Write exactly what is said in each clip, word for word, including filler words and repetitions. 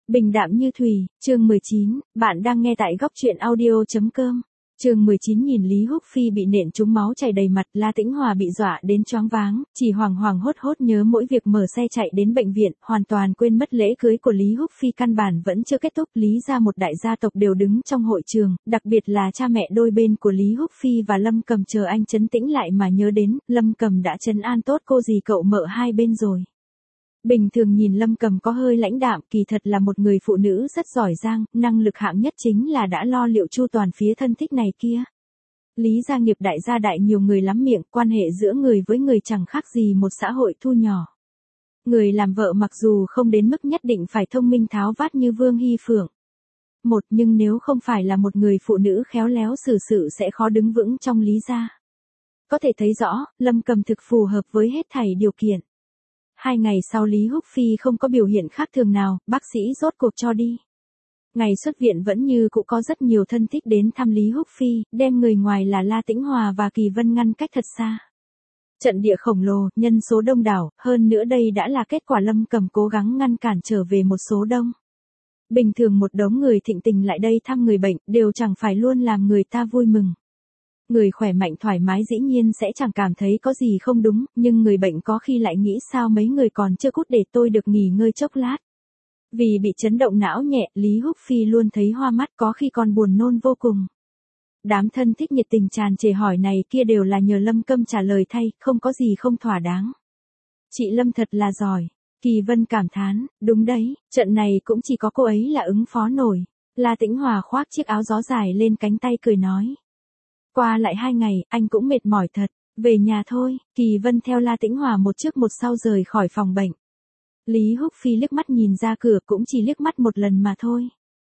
Bình đạm như thủy, chương mười chín, bạn đang nghe tại góc truyện audio.com. Chương mười chín nhìn Lý Húc Phi bị nện trúng máu chảy đầy mặt, La Tĩnh Hòa bị dọa đến choáng váng, chỉ hoảng hoảng hốt hốt nhớ mỗi việc mở xe chạy đến bệnh viện, hoàn toàn quên mất lễ cưới của Lý Húc Phi căn bản vẫn chưa kết thúc. Lý gia một đại gia tộc đều đứng trong hội trường, đặc biệt là cha mẹ đôi bên của Lý Húc Phi và Lâm Cầm chờ anh trấn tĩnh lại mà nhớ đến, Lâm Cầm đã trấn an tốt cô dì cậu mợ hai bên rồi. Bình thường nhìn Lâm Cầm có hơi lãnh đạm, kỳ thật là một người phụ nữ rất giỏi giang, năng lực hạng nhất chính là đã lo liệu chu toàn phía thân thích này kia. Lý gia nghiệp đại gia đại nhiều người lắm miệng, quan hệ giữa người với người chẳng khác gì một xã hội thu nhỏ. Người làm vợ mặc dù không đến mức nhất định phải thông minh tháo vát như Vương Hy Phượng. Một nhưng nếu không phải là một người phụ nữ khéo léo xử sự sẽ khó đứng vững trong Lý gia. Có thể thấy rõ, Lâm Cầm thực phù hợp với hết thảy điều kiện. Hai ngày sau Lý Húc Phi không có biểu hiện khác thường nào, bác sĩ rốt cuộc cho đi. Ngày xuất viện vẫn như cũng có rất nhiều thân thích đến thăm Lý Húc Phi, đem người ngoài là La Tĩnh Hòa và Kỳ Vân ngăn cách thật xa. Trận địa khổng lồ, nhân số đông đảo, hơn nữa đây đã là kết quả Lâm Cầm cố gắng ngăn cản trở về một số đông. Bình thường một đống người thịnh tình lại đây thăm người bệnh, đều chẳng phải luôn làm người ta vui mừng. Người khỏe mạnh thoải mái dĩ nhiên sẽ chẳng cảm thấy có gì không đúng, nhưng người bệnh có khi lại nghĩ sao mấy người còn chưa cút để tôi được nghỉ ngơi chốc lát. Vì bị chấn động não nhẹ, Lý Húc Phi luôn thấy hoa mắt, có khi còn buồn nôn vô cùng. Đám thân thích nhiệt tình tràn trề hỏi này kia đều là nhờ Lâm Cầm trả lời thay, không có gì không thỏa đáng. Chị Lâm thật là giỏi. Kỳ Vân cảm thán, đúng đấy, trận này cũng chỉ có cô ấy là ứng phó nổi. La Tĩnh Hòa khoác chiếc áo gió dài lên cánh tay cười nói. Qua lại hai ngày, anh cũng mệt mỏi thật, về nhà thôi. Kỳ Vân theo La Tĩnh Hòa một trước một sau rời khỏi phòng bệnh. Lý Húc Phi liếc mắt nhìn ra cửa cũng chỉ liếc mắt một lần mà thôi.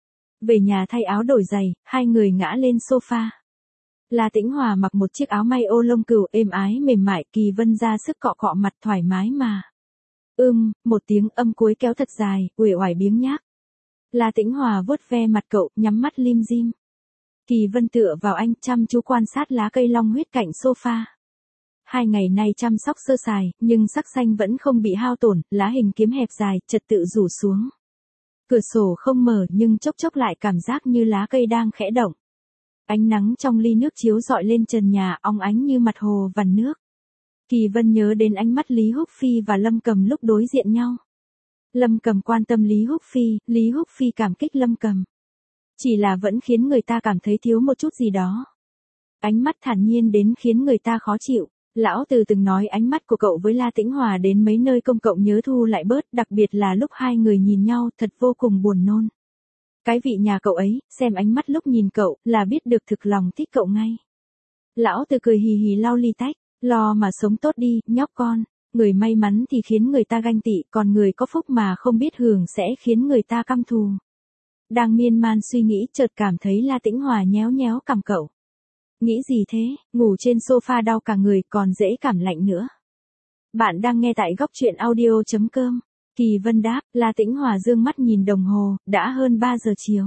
Về nhà thay áo đổi giày, hai người ngã lên sofa. La Tĩnh Hòa mặc một chiếc áo may ô lông cừu êm ái mềm mại, Kỳ Vân ra sức cọ cọ mặt thoải mái mà. Ưm, một tiếng âm cuối kéo thật dài, uể oải biếng nhác. La Tĩnh Hòa vuốt ve mặt cậu, nhắm mắt lim dim. Kỳ Vân tựa vào anh chăm chú quan sát lá cây long huyết cạnh sofa. Hai ngày nay chăm sóc sơ sài, nhưng sắc xanh vẫn không bị hao tổn, lá hình kiếm hẹp dài, trật tự rủ xuống. Cửa sổ không mở nhưng chốc chốc lại cảm giác như lá cây đang khẽ động. Ánh nắng trong ly nước chiếu rọi lên trần nhà, óng ánh như mặt hồ vằn nước. Kỳ Vân nhớ đến ánh mắt Lý Húc Phi và Lâm Cầm lúc đối diện nhau. Lâm Cầm quan tâm Lý Húc Phi, Lý Húc Phi cảm kích Lâm Cầm. Chỉ là vẫn khiến người ta cảm thấy thiếu một chút gì đó. Ánh mắt thản nhiên đến khiến người ta khó chịu. Lão Từ từng nói ánh mắt của cậu với La Tĩnh Hòa đến mấy nơi công cộng nhớ thu lại bớt, đặc biệt là lúc hai người nhìn nhau thật vô cùng buồn nôn. Cái vị nhà cậu ấy, xem ánh mắt lúc nhìn cậu, là biết được thực lòng thích cậu ngay. Lão Từ cười hì hì lau ly tách, lo mà sống tốt đi, nhóc con. Người may mắn thì khiến người ta ganh tị, còn người có phúc mà không biết hưởng sẽ khiến người ta căm thù. Đang miên man suy nghĩ chợt cảm thấy La Tĩnh Hòa nhéo nhéo cằm cậu. Nghĩ gì thế, ngủ trên sofa đau cả người còn dễ cảm lạnh nữa. Bạn đang nghe tại góc truyện audio.com. Kỳ Vân đáp, La Tĩnh Hòa dương mắt nhìn đồng hồ, đã hơn ba giờ chiều.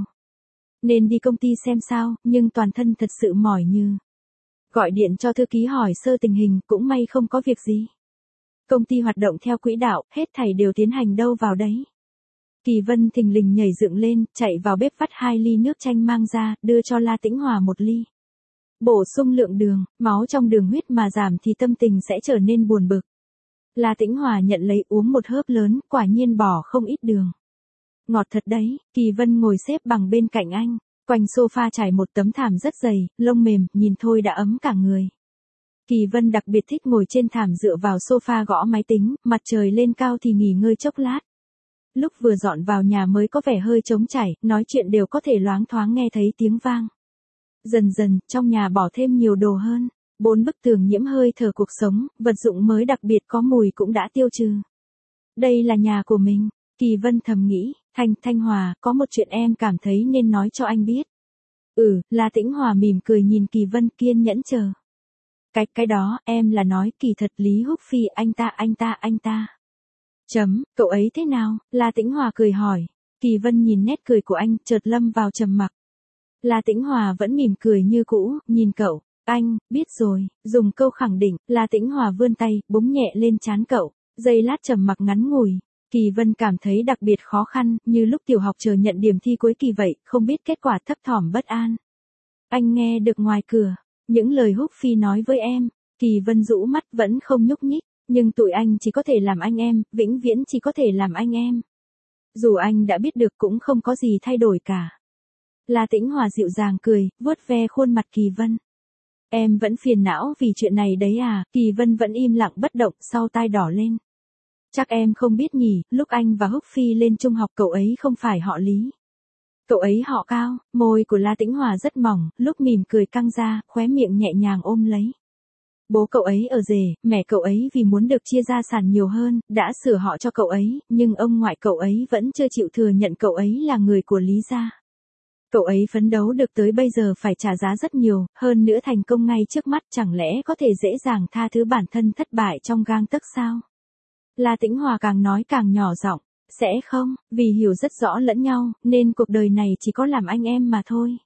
Nên đi công ty xem sao, nhưng toàn thân thật sự mỏi như. Gọi điện cho thư ký hỏi sơ tình hình, cũng may không có việc gì. Công ty hoạt động theo quỹ đạo, hết thảy đều tiến hành đâu vào đấy. Kỳ Vân thình lình nhảy dựng lên, chạy vào bếp vắt hai ly nước chanh mang ra, đưa cho La Tĩnh Hòa một ly. Bổ sung lượng đường, máu trong đường huyết mà giảm thì tâm tình sẽ trở nên buồn bực. La Tĩnh Hòa nhận lấy uống một hớp lớn, quả nhiên bỏ không ít đường. Ngọt thật đấy. Kỳ Vân ngồi xếp bằng bên cạnh anh, quanh sofa trải một tấm thảm rất dày, lông mềm, nhìn thôi đã ấm cả người. Kỳ Vân đặc biệt thích ngồi trên thảm dựa vào sofa gõ máy tính, mặt trời lên cao thì nghỉ ngơi chốc lát. Lúc vừa dọn vào nhà mới có vẻ hơi trống trải, nói chuyện đều có thể loáng thoáng nghe thấy tiếng vang. Dần dần, trong nhà bỏ thêm nhiều đồ hơn. Bốn bức tường nhiễm hơi thở cuộc sống, vật dụng mới đặc biệt có mùi cũng đã tiêu trừ. Đây là nhà của mình. Kỳ Vân thầm nghĩ, Thanh, Thanh Hòa, có một chuyện em cảm thấy nên nói cho anh biết. Ừ, La Tĩnh Hòa mỉm cười nhìn Kỳ Vân kiên nhẫn chờ. Cái, cái đó, em là nói kỳ thật Lý Húc Phi anh ta anh ta anh ta. Chấm, cậu ấy thế nào? La Tĩnh Hòa cười hỏi. Kỳ Vân nhìn nét cười của anh, chợt lâm vào trầm mặc. La Tĩnh Hòa vẫn mỉm cười như cũ, nhìn cậu. Anh, biết rồi, dùng câu khẳng định, La Tĩnh Hòa vươn tay, búng nhẹ lên trán cậu. Giây lát trầm mặc ngắn ngủi. Kỳ Vân cảm thấy đặc biệt khó khăn, như lúc tiểu học chờ nhận điểm thi cuối kỳ vậy, không biết kết quả, thấp thỏm bất an. Anh nghe được ngoài cửa, những lời Húc Phi nói với em. Kỳ Vân rũ mắt vẫn không nhúc nhích, nhưng tụi anh chỉ có thể làm anh em, vĩnh viễn chỉ có thể làm anh em. Dù anh đã biết được cũng không có gì thay đổi cả. La Tĩnh Hòa dịu dàng cười, vuốt ve khuôn mặt Kỳ Vân. Em vẫn phiền não vì chuyện này đấy à, Kỳ Vân vẫn im lặng bất động, sau tai đỏ lên. Chắc em không biết nhỉ, lúc anh và Húc Phi lên trung học cậu ấy không phải họ Lý. Cậu ấy họ Cao, môi của La Tĩnh Hòa rất mỏng, lúc mỉm cười căng ra, khóe miệng nhẹ nhàng ôm lấy. Bố cậu ấy ở rể, mẹ cậu ấy vì muốn được chia gia sản nhiều hơn, đã sửa họ cho cậu ấy, nhưng ông ngoại cậu ấy vẫn chưa chịu thừa nhận cậu ấy là người của Lý gia. Cậu ấy phấn đấu được tới bây giờ phải trả giá rất nhiều, hơn nữa thành công ngay trước mắt, chẳng lẽ có thể dễ dàng tha thứ bản thân thất bại trong gang tấc sao? La Tĩnh Hòa càng nói càng nhỏ giọng, sẽ không, vì hiểu rất rõ lẫn nhau, nên cuộc đời này chỉ có làm anh em mà thôi.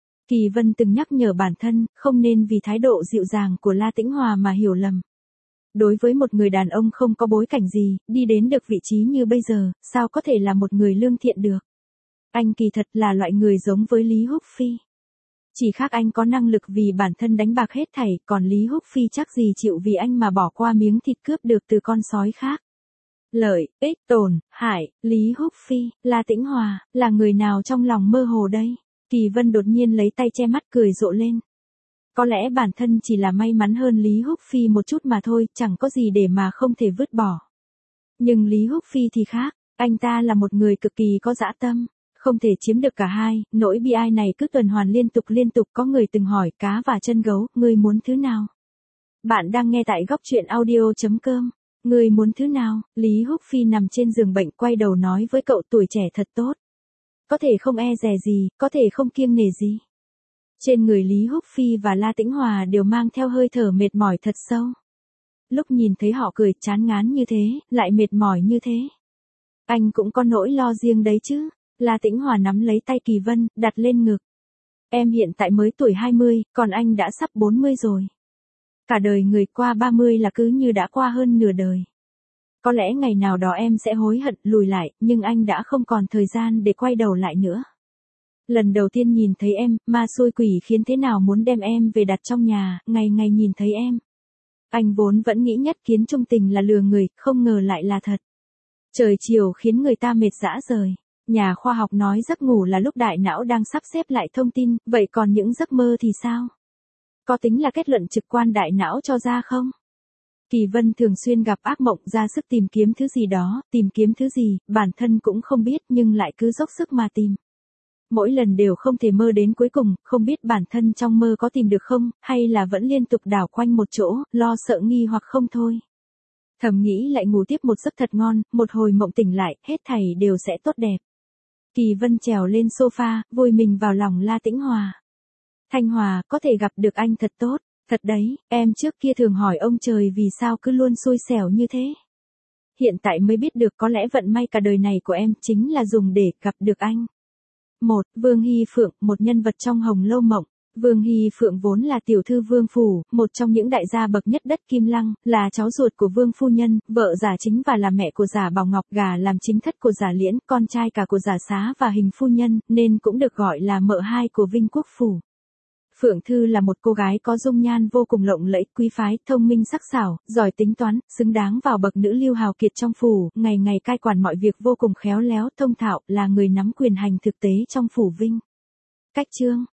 Kỳ Vân từng nhắc nhở bản thân, không nên vì thái độ dịu dàng của La Tĩnh Hòa mà hiểu lầm. Đối với một người đàn ông không có bối cảnh gì, đi đến được vị trí như bây giờ, sao có thể là một người lương thiện được? Anh kỳ thật là loại người giống với Lý Húc Phi. Chỉ khác anh có năng lực vì bản thân đánh bạc hết thảy, còn Lý Húc Phi chắc gì chịu vì anh mà bỏ qua miếng thịt cướp được từ con sói khác. Lợi, ích, tổn, hại, Lý Húc Phi, La Tĩnh Hòa, là người nào trong lòng mơ hồ đây? Kỳ Vân đột nhiên lấy tay che mắt cười rộ lên. Có lẽ bản thân chỉ là may mắn hơn Lý Húc Phi một chút mà thôi, chẳng có gì để mà không thể vứt bỏ. Nhưng Lý Húc Phi thì khác, anh ta là một người cực kỳ có dã tâm. Không thể chiếm được cả hai, nỗi bi ai này cứ tuần hoàn liên tục liên tục. Có người từng hỏi cá và chân gấu, ngươi muốn thứ nào? Bạn đang nghe tại góc truyện audio.com. Ngươi muốn thứ nào? Lý Húc Phi nằm trên giường bệnh quay đầu nói với cậu, tuổi trẻ thật tốt. Có thể không e dè gì, có thể không kiêng nể gì. Trên người Lý Húc Phi và La Tĩnh Hòa đều mang theo hơi thở mệt mỏi thật sâu. Lúc nhìn thấy họ cười chán ngán như thế, lại mệt mỏi như thế. Anh cũng có nỗi lo riêng đấy chứ. La Tĩnh Hòa nắm lấy tay Kỳ Vân, đặt lên ngực. Em hiện tại mới tuổi hai mươi, còn anh đã sắp bốn mươi rồi. Cả đời người qua ba mươi là cứ như đã qua hơn nửa đời. Có lẽ ngày nào đó em sẽ hối hận lùi lại, nhưng anh đã không còn thời gian để quay đầu lại nữa. Lần đầu tiên nhìn thấy em, ma xui quỷ khiến thế nào muốn đem em về đặt trong nhà, ngày ngày nhìn thấy em. Anh vốn vẫn nghĩ nhất kiến trung tình là lừa người, không ngờ lại là thật. Trời chiều khiến người ta mệt rã rời. Nhà khoa học nói giấc ngủ là lúc đại não đang sắp xếp lại thông tin, vậy còn những giấc mơ thì sao? Có tính là kết luận trực quan đại não cho ra không? Kỳ Vân thường xuyên gặp ác mộng, ra sức tìm kiếm thứ gì đó, tìm kiếm thứ gì, bản thân cũng không biết nhưng lại cứ dốc sức mà tìm. Mỗi lần đều không thể mơ đến cuối cùng, không biết bản thân trong mơ có tìm được không, hay là vẫn liên tục đảo quanh một chỗ, lo sợ nghi hoặc không thôi. Thầm nghĩ lại ngủ tiếp một giấc thật ngon, một hồi mộng tỉnh lại, hết thảy đều sẽ tốt đẹp. Kỳ Vân trèo lên sofa, vùi mình vào lòng La Tĩnh Hòa. Thanh Hòa, có thể gặp được anh thật tốt, thật đấy, em trước kia thường hỏi ông trời vì sao cứ luôn xui xẻo như thế. Hiện tại mới biết được có lẽ vận may cả đời này của em chính là dùng để gặp được anh. một. Vương Hy Phượng, một nhân vật trong Hồng Lâu Mộng. Vương Hy Phượng vốn là tiểu thư Vương Phủ, một trong những đại gia bậc nhất đất Kim Lăng, là cháu ruột của Vương Phu Nhân, vợ Giả Chính và là mẹ của Giả Bảo Ngọc, gà làm chính thất của Giả Liễn, con trai cả của Giả Xá và Hình Phu Nhân, nên cũng được gọi là mợ hai của Vinh Quốc Phủ. Phượng Thư là một cô gái có dung nhan vô cùng lộng lẫy, quý phái, thông minh sắc sảo, giỏi tính toán, xứng đáng vào bậc nữ lưu hào kiệt trong phủ, ngày ngày cai quản mọi việc vô cùng khéo léo, thông thạo, là người nắm quyền hành thực tế trong phủ Vinh. Cách chương